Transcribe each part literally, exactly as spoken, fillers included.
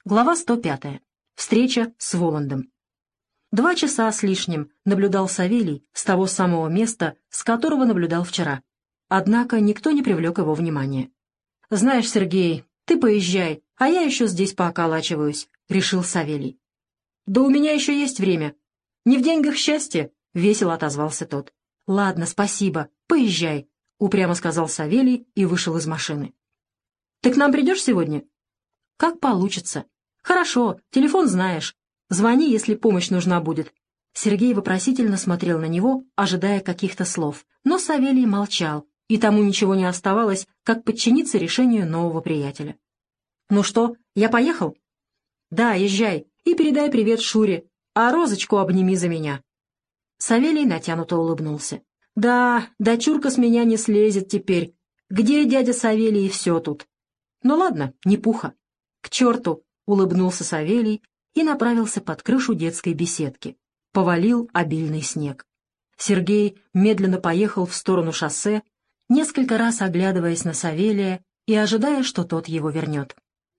Глава сто пятая. Встреча с Воландом. Два часа с лишним наблюдал Савелий с того самого места, с которого наблюдал вчера. Однако никто не привлек его внимания. «Знаешь, Сергей, ты поезжай, а я еще здесь пооколачиваюсь», — решил Савелий. «Да у меня еще есть время. Не в деньгах счастье», — весело отозвался тот. «Ладно, спасибо, поезжай», — упрямо сказал Савелий и вышел из машины. «Ты к нам придешь сегодня?» «Как получится». «Хорошо, телефон знаешь. Звони, если помощь нужна будет». Сергей вопросительно смотрел на него, ожидая каких-то слов, но Савелий молчал, и тому ничего не оставалось, как подчиниться решению нового приятеля. «Ну что, я поехал?» «Да, езжай, и передай привет Шуре, а Розочку обними за меня». Савелий натянуто улыбнулся. «Да, дочурка с меня не слезет теперь. Где дядя Савелий и все тут?» «Ну ладно, не пуха. К черту!» — улыбнулся Савелий и направился под крышу детской беседки. Повалил обильный снег. Сергей медленно поехал в сторону шоссе, несколько раз оглядываясь на Савелия и ожидая, что тот его вернет.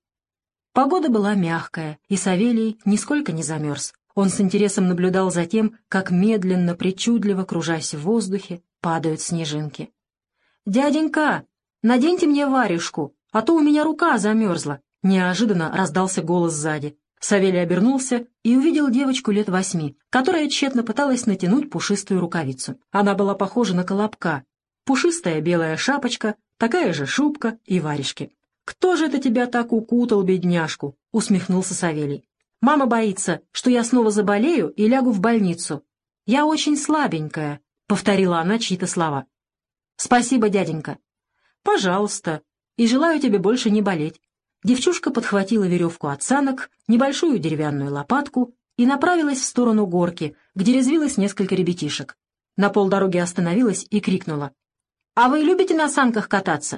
Погода была мягкая, и Савелий нисколько не замерз. Он с интересом наблюдал за тем, как медленно, причудливо, кружась в воздухе, падают снежинки. «Дяденька, наденьте мне варежку, а то у меня рука замерзла», — неожиданно раздался голос сзади. Савелий обернулся и увидел девочку лет восьми, которая тщетно пыталась натянуть пушистую рукавицу. Она была похожа на колобка. Пушистая белая шапочка, такая же шубка и варежки. «Кто же это тебя так укутал, бедняжку?» — усмехнулся Савелий. «Мама боится, что я снова заболею и лягу в больницу. Я очень слабенькая», — повторила она чьи-то слова. «Спасибо, дяденька». «Пожалуйста, и желаю тебе больше не болеть». Девчушка подхватила веревку от санок, небольшую деревянную лопатку и направилась в сторону горки, где резвилось несколько ребятишек. На полдороги остановилась и крикнула: «А вы любите на санках кататься?»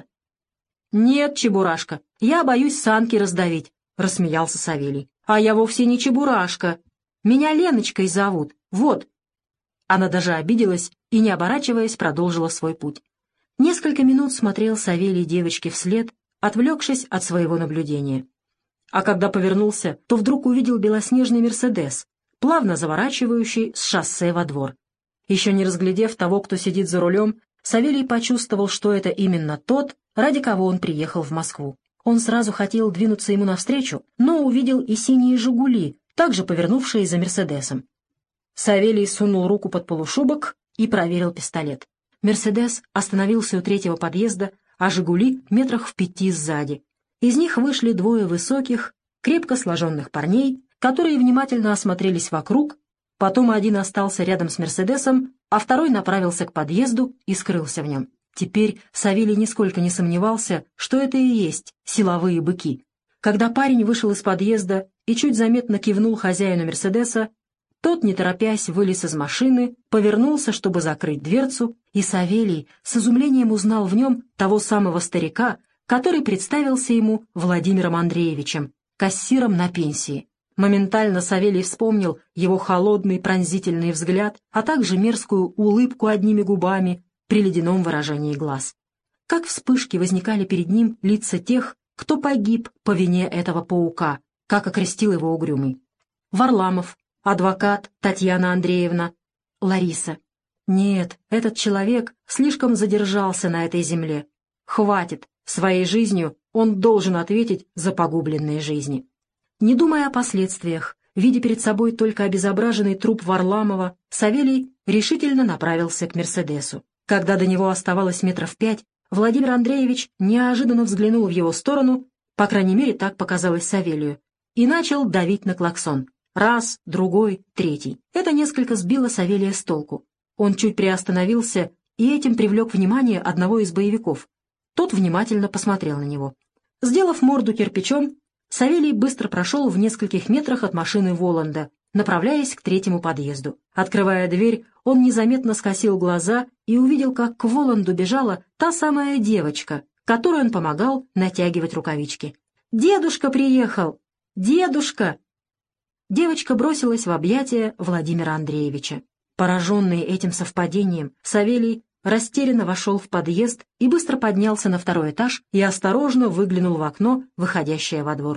«Нет, Чебурашка, я боюсь санки раздавить», — рассмеялся Савелий. «А я вовсе не Чебурашка. Меня Леночкой зовут. Вот». Она даже обиделась и, не оборачиваясь, продолжила свой путь. Несколько минут смотрел Савелий девочке вслед, отвлекшись от своего наблюдения. А когда повернулся, то вдруг увидел белоснежный «Мерседес», плавно заворачивающий с шоссе во двор. Еще не разглядев того, кто сидит за рулем, Савелий почувствовал, что это именно тот, ради кого он приехал в Москву. Он сразу хотел двинуться ему навстречу, но увидел и синие «Жигули», также повернувшие за «Мерседесом». Савелий сунул руку под полушубок и проверил пистолет. «Мерседес» остановился у третьего подъезда, а «Жигули» метрах в пяти сзади. Из них вышли двое высоких, крепко сложенных парней, которые внимательно осмотрелись вокруг, потом один остался рядом с «Мерседесом», а второй направился к подъезду и скрылся в нем. Теперь Савелий нисколько не сомневался, что это и есть силовые быки. Когда парень вышел из подъезда и чуть заметно кивнул хозяину «Мерседеса», тот, не торопясь, вылез из машины, повернулся, чтобы закрыть дверцу, и Савелий с изумлением узнал в нем того самого старика, который представился ему Владимиром Андреевичем, кассиром на пенсии. Моментально Савелий вспомнил его холодный пронзительный взгляд, а также мерзкую улыбку одними губами при ледяном выражении глаз. Как вспышки возникали перед ним лица тех, кто погиб по вине этого паука, как окрестил его Угрюмый. Варламов, адвокат Татьяна Андреевна, Лариса. Нет, этот человек слишком задержался на этой земле. Хватит, своей жизнью он должен ответить за погубленные жизни. Не думая о последствиях, видя перед собой только обезображенный труп Варламова, Савелий решительно направился к «Мерседесу». Когда до него оставалось метров пять, Владимир Андреевич неожиданно взглянул в его сторону, по крайней мере, так показалось Савелию, и начал давить на клаксон. Раз, другой, третий. Это несколько сбило Савелия с толку. Он чуть приостановился и этим привлек внимание одного из боевиков. Тот внимательно посмотрел на него. Сделав морду кирпичом, Савелий быстро прошел в нескольких метрах от машины Воланда, направляясь к третьему подъезду. Открывая дверь, он незаметно скосил глаза и увидел, как к Воланду бежала та самая девочка, которой он помогал натягивать рукавички. «Дедушка приехал! Дедушка!» Девочка бросилась в объятия Владимира Андреевича. Пораженный этим совпадением, Савелий растерянно вошел в подъезд и быстро поднялся на второй этаж и осторожно выглянул в окно, выходящее во двор.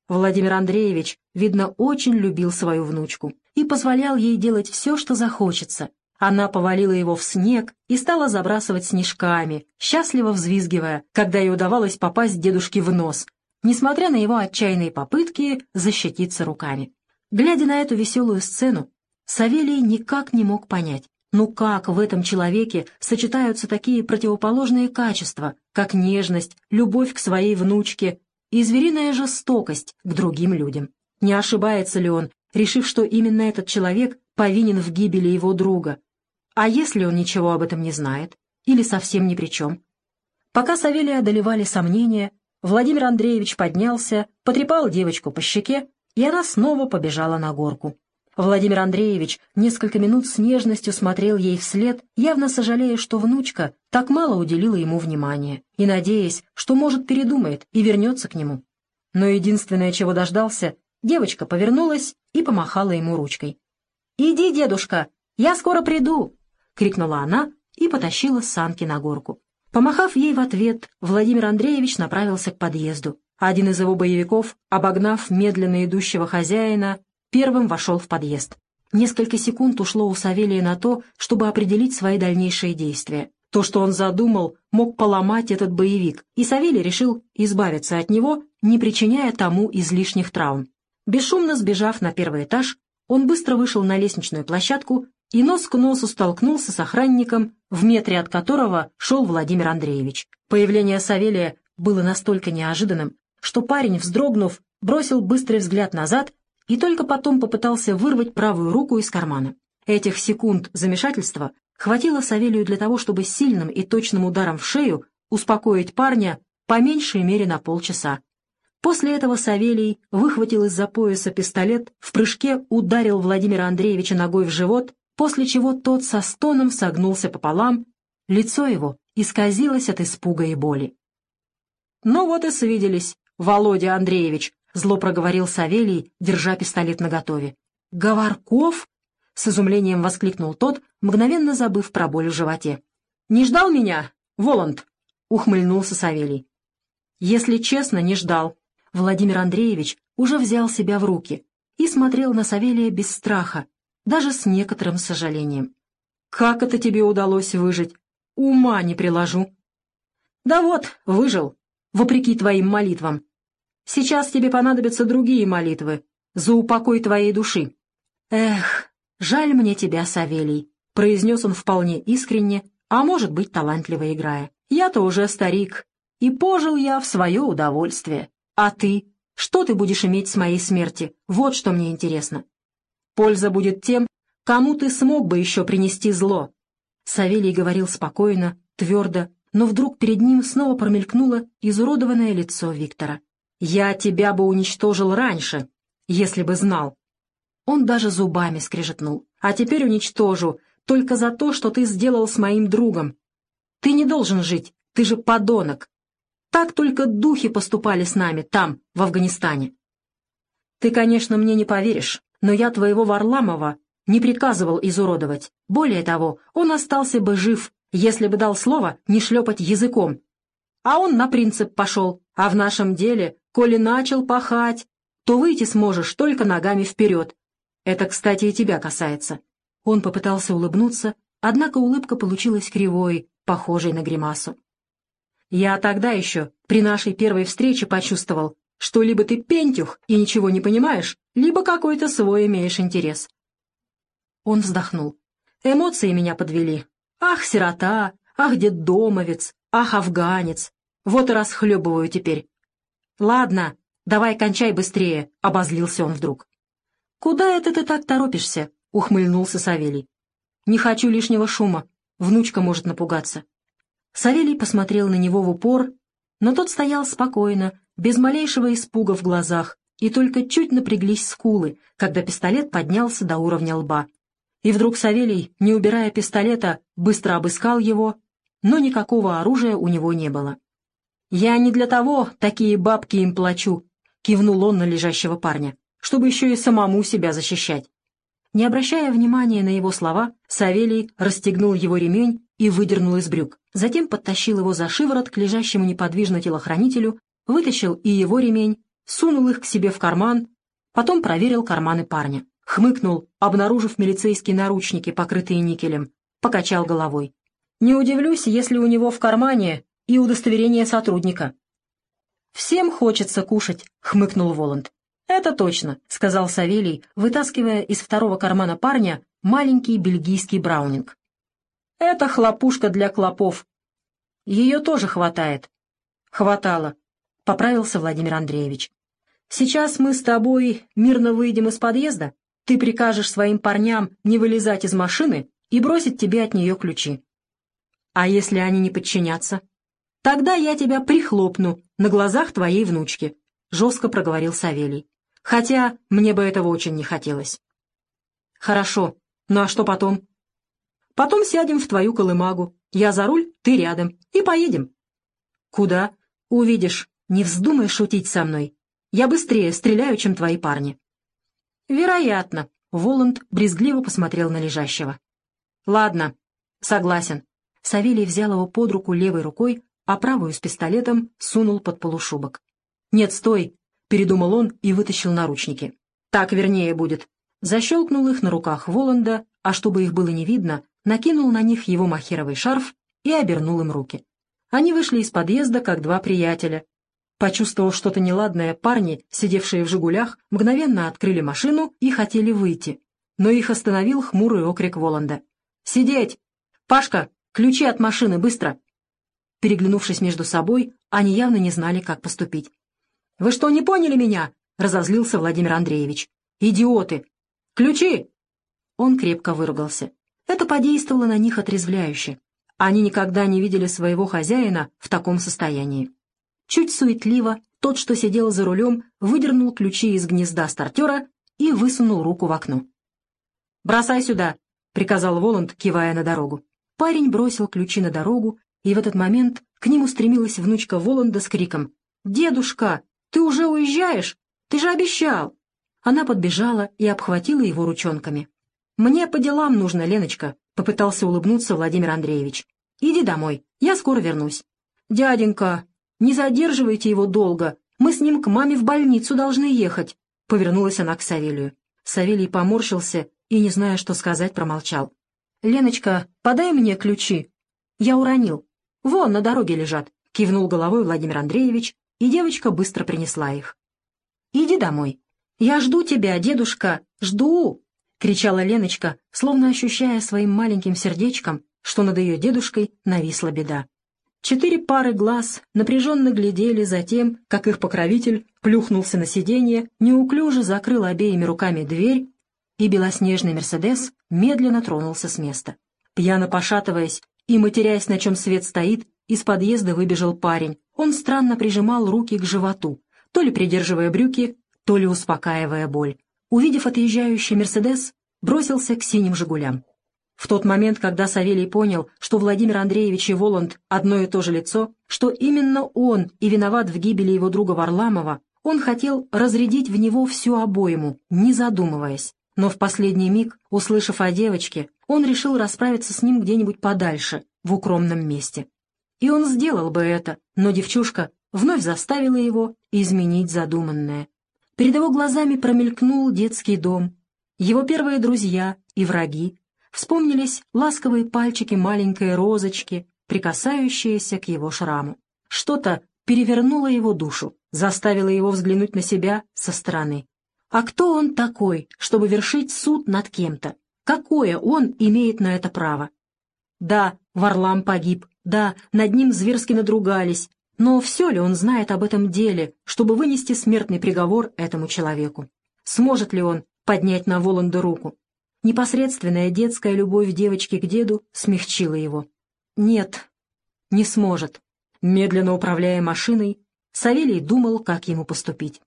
Владимир Андреевич, видно, очень любил свою внучку и позволял ей делать все, что захочется. Она повалила его в снег и стала забрасывать снежками, счастливо взвизгивая, когда ей удавалось попасть дедушке в нос, несмотря на его отчаянные попытки защититься руками. Глядя на эту веселую сцену, Савелий никак не мог понять, ну как в этом человеке сочетаются такие противоположные качества, как нежность, любовь к своей внучке и звериная жестокость к другим людям. Не ошибается ли он, решив, что именно этот человек повинен в гибели его друга? А если он ничего об этом не знает? Или совсем ни при чем? Пока Савелия одолевали сомнения, Владимир Андреевич поднялся, потрепал девочку по щеке, и она снова побежала на горку. Владимир Андреевич несколько минут с нежностью смотрел ей вслед, явно сожалея, что внучка так мало уделила ему внимания, и надеясь, что, может, передумает и вернется к нему. Но единственное, чего дождался, девочка повернулась и помахала ему ручкой. «Иди, дедушка, я скоро приду!» — крикнула она и потащила санки на горку. Помахав ей в ответ, Владимир Андреевич направился к подъезду. Один из его боевиков, обогнав медленно идущего хозяина, первым вошел в подъезд. Несколько секунд ушло у Савелия на то, чтобы определить свои дальнейшие действия. То, что он задумал, мог поломать этот боевик, и Савелий решил избавиться от него, не причиняя тому излишних травм. Бесшумно сбежав на первый этаж, он быстро вышел на лестничную площадку и нос к носу столкнулся с охранником, в метре от которого шел Владимир Андреевич. Появление Савелия было настолько неожиданным, что парень, вздрогнув, бросил быстрый взгляд назад и только потом попытался вырвать правую руку из кармана. Этих секунд замешательства хватило Савелию для того, чтобы сильным и точным ударом в шею успокоить парня по меньшей мере на полчаса. После этого Савелий выхватил из-за пояса пистолет, в прыжке ударил Владимира Андреевича ногой в живот, после чего тот со стоном согнулся пополам, лицо его исказилось от испуга и боли. «Ну вот и свиделись, Володя Андреевич», — зло проговорил Савелий, держа пистолет наготове. «Говорков?» — с изумлением воскликнул тот, мгновенно забыв про боль в животе. «Не ждал меня, Воланд?» — ухмыльнулся Савелий. «Если честно, не ждал». Владимир Андреевич уже взял себя в руки и смотрел на Савелия без страха, даже с некоторым сожалением. «Как это тебе удалось выжить? Ума не приложу». «Да вот, выжил, вопреки твоим молитвам. Сейчас тебе понадобятся другие молитвы за упокой твоей души». «Эх, жаль мне тебя, Савелий», — произнес он вполне искренне, а может быть, талантливо играя. «Я-то уже старик, и пожил я в свое удовольствие. А ты? Что ты будешь иметь с моей смерти? Вот что мне интересно. Польза будет тем, кому ты смог бы еще принести зло». Савелий говорил спокойно, твердо, но вдруг перед ним снова промелькнуло изуродованное лицо Виктора. «Я тебя бы уничтожил раньше, если бы знал». Он даже зубами скрежетнул. «А теперь уничтожу, только за то, что ты сделал с моим другом. Ты не должен жить, ты же подонок. Так только духи поступали с нами там, в Афганистане». «Ты, конечно, мне не поверишь, но я твоего Варламова не приказывал изуродовать. Более того, он остался бы жив, если бы дал слово не шлепать языком. А он на принцип пошел, а в нашем деле, коли начал пахать, то выйти сможешь только ногами вперед. Это, кстати, и тебя касается». Он попытался улыбнуться, однако улыбка получилась кривой, похожей на гримасу. «Я тогда еще, при нашей первой встрече, почувствовал, что либо ты пентюх и ничего не понимаешь, либо какой-то свой имеешь интерес». Он вздохнул. «Эмоции меня подвели. Ах, сирота, ах, детдомовец, ах, афганец. Вот и расхлебываю теперь». «Ладно, давай кончай быстрее», — обозлился он вдруг. «Куда это ты так торопишься?» — ухмыльнулся Савелий. «Не хочу лишнего шума. Внучка может напугаться». Савелий посмотрел на него в упор, но тот стоял спокойно, без малейшего испуга в глазах, и только чуть напряглись скулы, когда пистолет поднялся до уровня лба. И вдруг Савелий, не убирая пистолета, быстро обыскал его, но никакого оружия у него не было. «Я не для того такие бабки им плачу», — кивнул он на лежащего парня, «чтобы еще и самому себя защищать». Не обращая внимания на его слова, Савелий расстегнул его ремень и выдернул из брюк. Затем подтащил его за шиворот к лежащему неподвижно телохранителю, вытащил и его ремень сунул их к себе в карман, потом проверил карманы парня. Хмыкнул, обнаружив милицейские наручники, покрытые никелем, покачал головой. «Не удивлюсь, если у него в кармане и удостоверение сотрудника». «Всем хочется кушать», — хмыкнул Воланд. «Это точно», — сказал Савелий, вытаскивая из второго кармана парня маленький бельгийский браунинг. «Это хлопушка для клопов. Ее тоже хватает». «Хватало», — поправился Владимир Андреевич. «Сейчас мы с тобой мирно выйдем из подъезда. Ты прикажешь своим парням не вылезать из машины и бросить тебе от нее ключи. А если они не подчинятся? Тогда я тебя прихлопну на глазах твоей внучки», — жестко проговорил Савелий. «Хотя мне бы этого очень не хотелось». «Хорошо. Ну а что потом?» «Потом сядем в твою колымагу. Я за руль, ты рядом. И поедем». «Куда?» «Увидишь. Не вздумай шутить со мной. Я быстрее стреляю, чем твои парни». «Вероятно», — Воланд брезгливо посмотрел на лежащего. «Ладно, согласен». Савелий взял его под руку левой рукой, а правую с пистолетом сунул под полушубок. «Нет, стой!» — передумал он и вытащил наручники. «Так вернее будет». Защелкнул их на руках Воланда, а чтобы их было не видно, накинул на них его махеровый шарф и обернул им руки. Они вышли из подъезда, как два приятеля. Почувствовав что-то неладное, парни, сидевшие в «Жигулях», мгновенно открыли машину и хотели выйти. Но их остановил хмурый окрик Воланда. «Сидеть! Пашка, ключи от машины, быстро!» Переглянувшись между собой, они явно не знали, как поступить. «Вы что, не поняли меня?» — разозлился Владимир Андреевич. «Идиоты! Ключи!» Он крепко выругался. Это подействовало на них отрезвляюще. Они никогда не видели своего хозяина в таком состоянии. Чуть суетливо тот, что сидел за рулем, выдернул ключи из гнезда стартера и высунул руку в окно. «Бросай сюда!» — приказал Воланд, кивая на дорогу. Парень бросил ключи на дорогу, и в этот момент к ним устремилась внучка Воланда с криком: «Дедушка, ты уже уезжаешь? Ты же обещал!» Она подбежала и обхватила его ручонками. «Мне по делам нужно, Леночка», — попытался улыбнуться Владимир Андреевич. «Иди домой, я скоро вернусь». «Дяденька, не задерживайте его долго, мы с ним к маме в больницу должны ехать», — повернулась она к Савелию. Савелий поморщился и, не зная, что сказать, промолчал. «Леночка, подай мне ключи. Я уронил. Вон, на дороге лежат», — кивнул головой Владимир Андреевич, и девочка быстро принесла их. «Иди домой. Я жду тебя, дедушка, жду!» — кричала Леночка, словно ощущая своим маленьким сердечком, что над ее дедушкой нависла беда. Четыре пары глаз напряженно глядели за тем, как их покровитель плюхнулся на сиденье, неуклюже закрыл обеими руками дверь, и белоснежный «Мерседес» медленно тронулся с места. Пьяно пошатываясь и матерясь, на чем свет стоит, из подъезда выбежал парень. Он странно прижимал руки к животу, то ли придерживая брюки, то ли успокаивая боль. Увидев отъезжающий «Мерседес», бросился к синим «Жигулям». В тот момент, когда Савелий понял, что Владимир Андреевич и Воланд одно и то же лицо, что именно он и виноват в гибели его друга Варламова, он хотел разрядить в него всю обойму, не задумываясь. Но в последний миг, услышав о девочке, он решил расправиться с ним где-нибудь подальше, в укромном месте. И он сделал бы это, но девчушка вновь заставила его изменить задуманное. Перед его глазами промелькнул детский дом, его первые друзья и враги. Вспомнились ласковые пальчики маленькой розочки, прикасающиеся к его шраму. Что-то перевернуло его душу, заставило его взглянуть на себя со стороны. А кто он такой, чтобы вершить суд над кем-то? Какое он имеет на это право? Да, Варлам погиб, да, над ним зверски надругались, но все ли он знает об этом деле, чтобы вынести смертный приговор этому человеку? Сможет ли он поднять на Воланда руку? Непосредственная детская любовь девочки к деду смягчила его. Нет, не сможет. Медленно управляя машиной, Савелий думал, как ему поступить.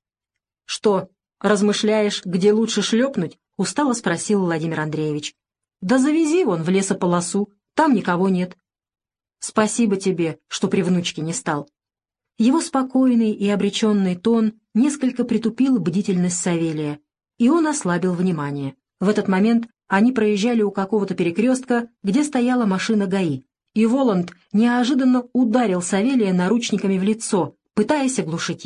«Что, размышляешь, где лучше шлепнуть?» — устало спросил Владимир Андреевич. «Да завези вон в лесополосу, там никого нет». «Спасибо тебе, что при внучке не стал». Его спокойный и обреченный тон несколько притупил бдительность Савелия, и он ослабил внимание. В этот момент они проезжали у какого-то перекрестка, где стояла машина ГАИ, и Воланд неожиданно ударил Савелия наручниками в лицо, пытаясь оглушить его.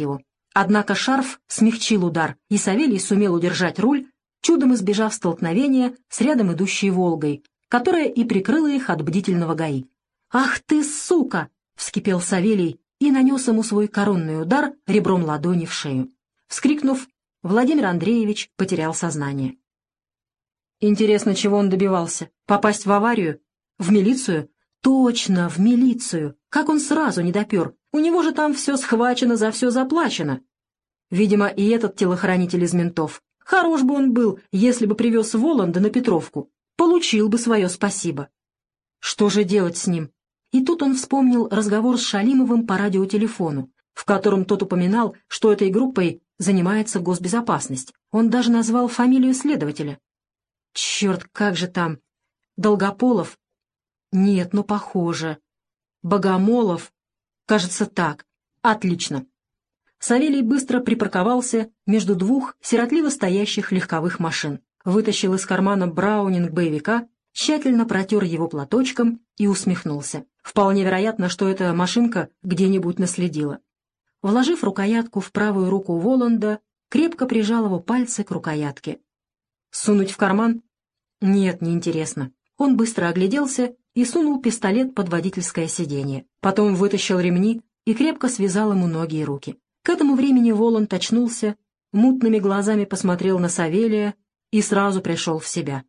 Однако шарф смягчил удар, и Савелий сумел удержать руль, чудом избежав столкновения с рядом идущей «Волгой», которая и прикрыла их от бдительного ГАИ. «Ах ты, сука!» — вскипел Савелий и нанес ему свой коронный удар ребром ладони в шею. Вскрикнув, Владимир Андреевич потерял сознание. Интересно, чего он добивался? Попасть в аварию? В милицию? Точно, в милицию! Как он сразу не допер? У него же там все схвачено, за все заплачено. Видимо, и этот телохранитель из ментов. Хорош бы он был, если бы привез Воланда на Петровку. Получил бы свое спасибо. Что же делать с ним? И тут он вспомнил разговор с Шалимовым по радиотелефону, в котором тот упоминал, что этой группой занимается госбезопасность. Он даже назвал фамилию следователя. Черт, как же там? Долгополов? Нет, ну похоже. Богомолов? Кажется, так. Отлично. Савелий быстро припарковался между двух сиротливо стоящих легковых машин, вытащил из кармана браунинг боевика, тщательно протер его платочком и усмехнулся. Вполне вероятно, что эта машинка где-нибудь наследила. Вложив рукоятку в правую руку Воланда, крепко прижал его пальцы к рукоятке. Сунуть в карман? Нет, неинтересно. Он быстро огляделся и сунул пистолет под водительское сиденье. Потом вытащил ремни и крепко связал ему ноги и руки. К этому времени Воланд очнулся, мутными глазами посмотрел на Савелия и сразу пришел в себя.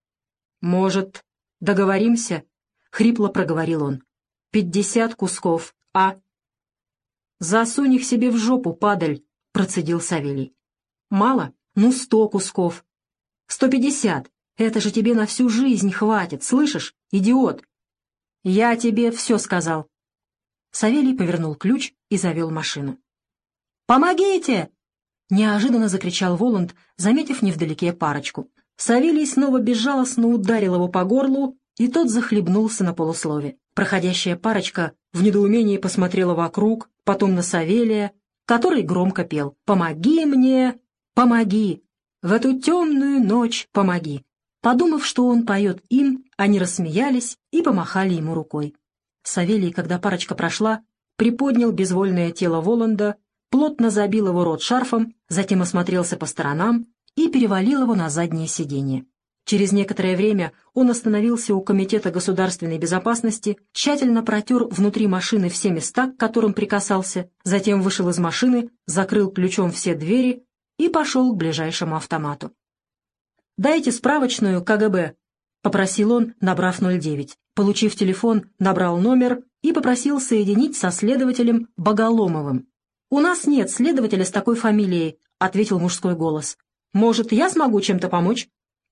«Может, договоримся?» — хрипло проговорил он. «Пятьдесят кусков, а?» «Засунь их себе в жопу, падаль!» — процедил Савелий. «Мало? Ну, сто кусков. Сто пятьдесят. Это же тебе на всю жизнь хватит, слышишь, идиот?» «Я тебе все сказал». Савелий повернул ключ и завел машину. «Помогите!» — неожиданно закричал Воланд, заметив невдалеке парочку. Савелий снова безжалостно ударил его по горлу, и тот захлебнулся на полуслове. Проходящая парочка в недоумении посмотрела вокруг, потом на Савелия, который громко пел: «Помоги мне, помоги, в эту темную ночь помоги». Подумав, что он поет им, они рассмеялись и помахали ему рукой. Савелий, когда парочка прошла, приподнял безвольное тело Воланда, плотно забил его рот шарфом, затем осмотрелся по сторонам и перевалил его на заднее сиденье. Через некоторое время он остановился у Комитета государственной безопасности, тщательно протер внутри машины все места, к которым прикасался, затем вышел из машины, закрыл ключом все двери и пошел к ближайшему автомату. «Дайте справочную КГБ», — попросил он, набрав ноль девять. Получив телефон, набрал номер и попросил соединить со следователем Боголомовым. «У нас нет следователя с такой фамилией», — ответил мужской голос. «Может, я смогу чем-то помочь?»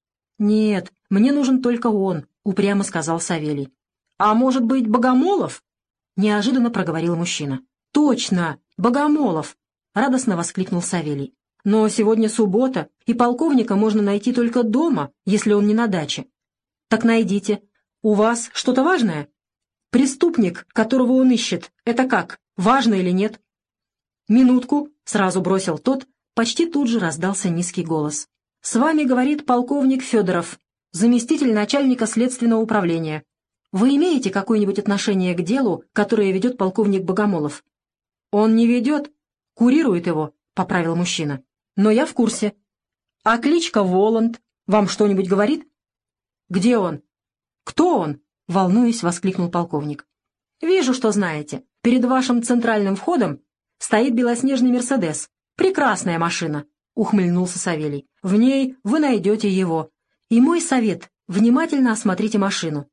«Нет, мне нужен только он», — упрямо сказал Савелий. «А может быть, Богомолов?» — неожиданно проговорил мужчина. «Точно, Богомолов!» — радостно воскликнул Савелий. «Но сегодня суббота, и полковника можно найти только дома, если он не на даче». «Так найдите. У вас что-то важное?» «Преступник, которого он ищет, это как, важно или нет?» «Минутку», — сразу бросил тот, почти тут же раздался низкий голос. «С вами говорит полковник Федоров, заместитель начальника следственного управления. Вы имеете какое-нибудь отношение к делу, которое ведет полковник Богомолов?» «Он не ведет, курирует его», — поправил мужчина. «Но я в курсе». «А кличка Воланд вам что-нибудь говорит?» «Где он?» «Кто он?» — волнуясь, воскликнул полковник. «Вижу, что знаете. Перед вашим центральным входом стоит белоснежный «Мерседес». Прекрасная машина», — ухмыльнулся Савелий. «В ней вы найдете его. И мой совет — внимательно осмотрите машину.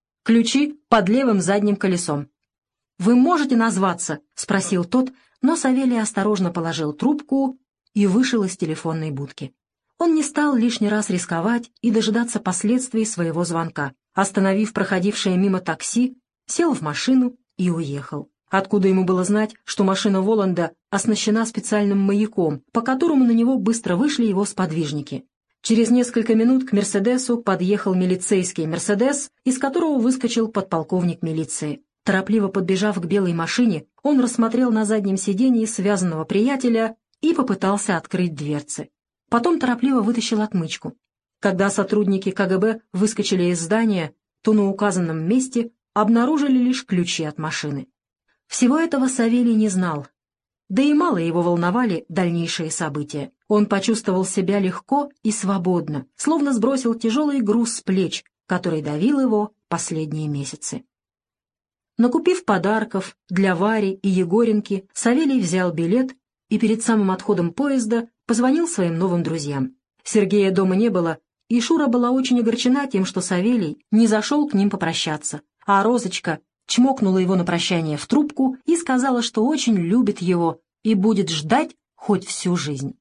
Ключи под левым задним колесом». «Вы можете назваться?» — спросил тот, но Савелий осторожно положил трубку и вышел из телефонной будки. Он не стал лишний раз рисковать и дожидаться последствий своего звонка. Остановив проходившее мимо такси, сел в машину и уехал. Откуда ему было знать, что машина Воланда оснащена специальным маяком, по которому на него быстро вышли его сподвижники? Через несколько минут к «Мерседесу» подъехал милицейский «Мерседес», из которого выскочил подполковник милиции. Торопливо подбежав к белой машине, он рассмотрел на заднем сиденье связанного приятеля и попытался открыть дверцы. Потом торопливо вытащил отмычку. Когда сотрудники КГБ выскочили из здания, то на указанном месте обнаружили лишь ключи от машины. Всего этого Савелий не знал. да и мало его волновали дальнейшие события. Он почувствовал себя легко и свободно, словно сбросил тяжелый груз с плеч, который давил его последние месяцы. Накупив подарков для Вари и Егореньки, Савелий взял билет и перед самым отходом поезда позвонил своим новым друзьям. Сергея дома не было, и Шура была очень огорчена тем, что Савелий не зашел к ним попрощаться, а Розочка чмокнула его на прощание в трубку и сказала, что очень любит его и будет ждать хоть всю жизнь.